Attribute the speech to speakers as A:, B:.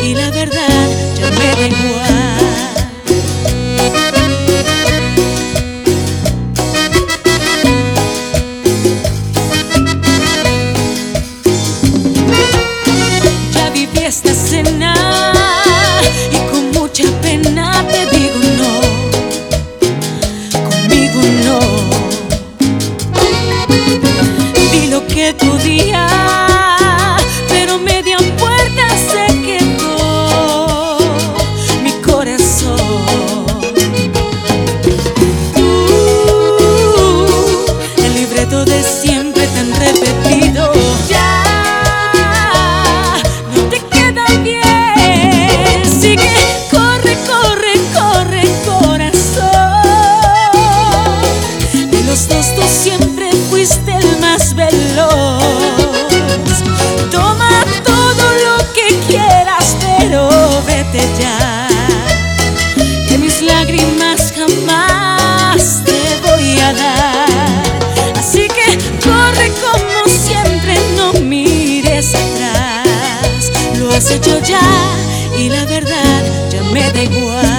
A: y la verdad ya me da igual. Ya viví esta escena y con mucha pena te digo no, conmigo no. Di lo que podía, pero media puerta se quedó mi corazón. El libreto de siempre tan repetido ya no te queda bien. Sigue, corre, corre, corre, corazón. De los dos tú siempre fuiste el más veloz. Toma todo lo que quieras, pero vete ya, que mis lágrimas jamás te voy a dar. Así que corre como siempre, no mires atrás. Lo has hecho ya y la verdad ya me da igual.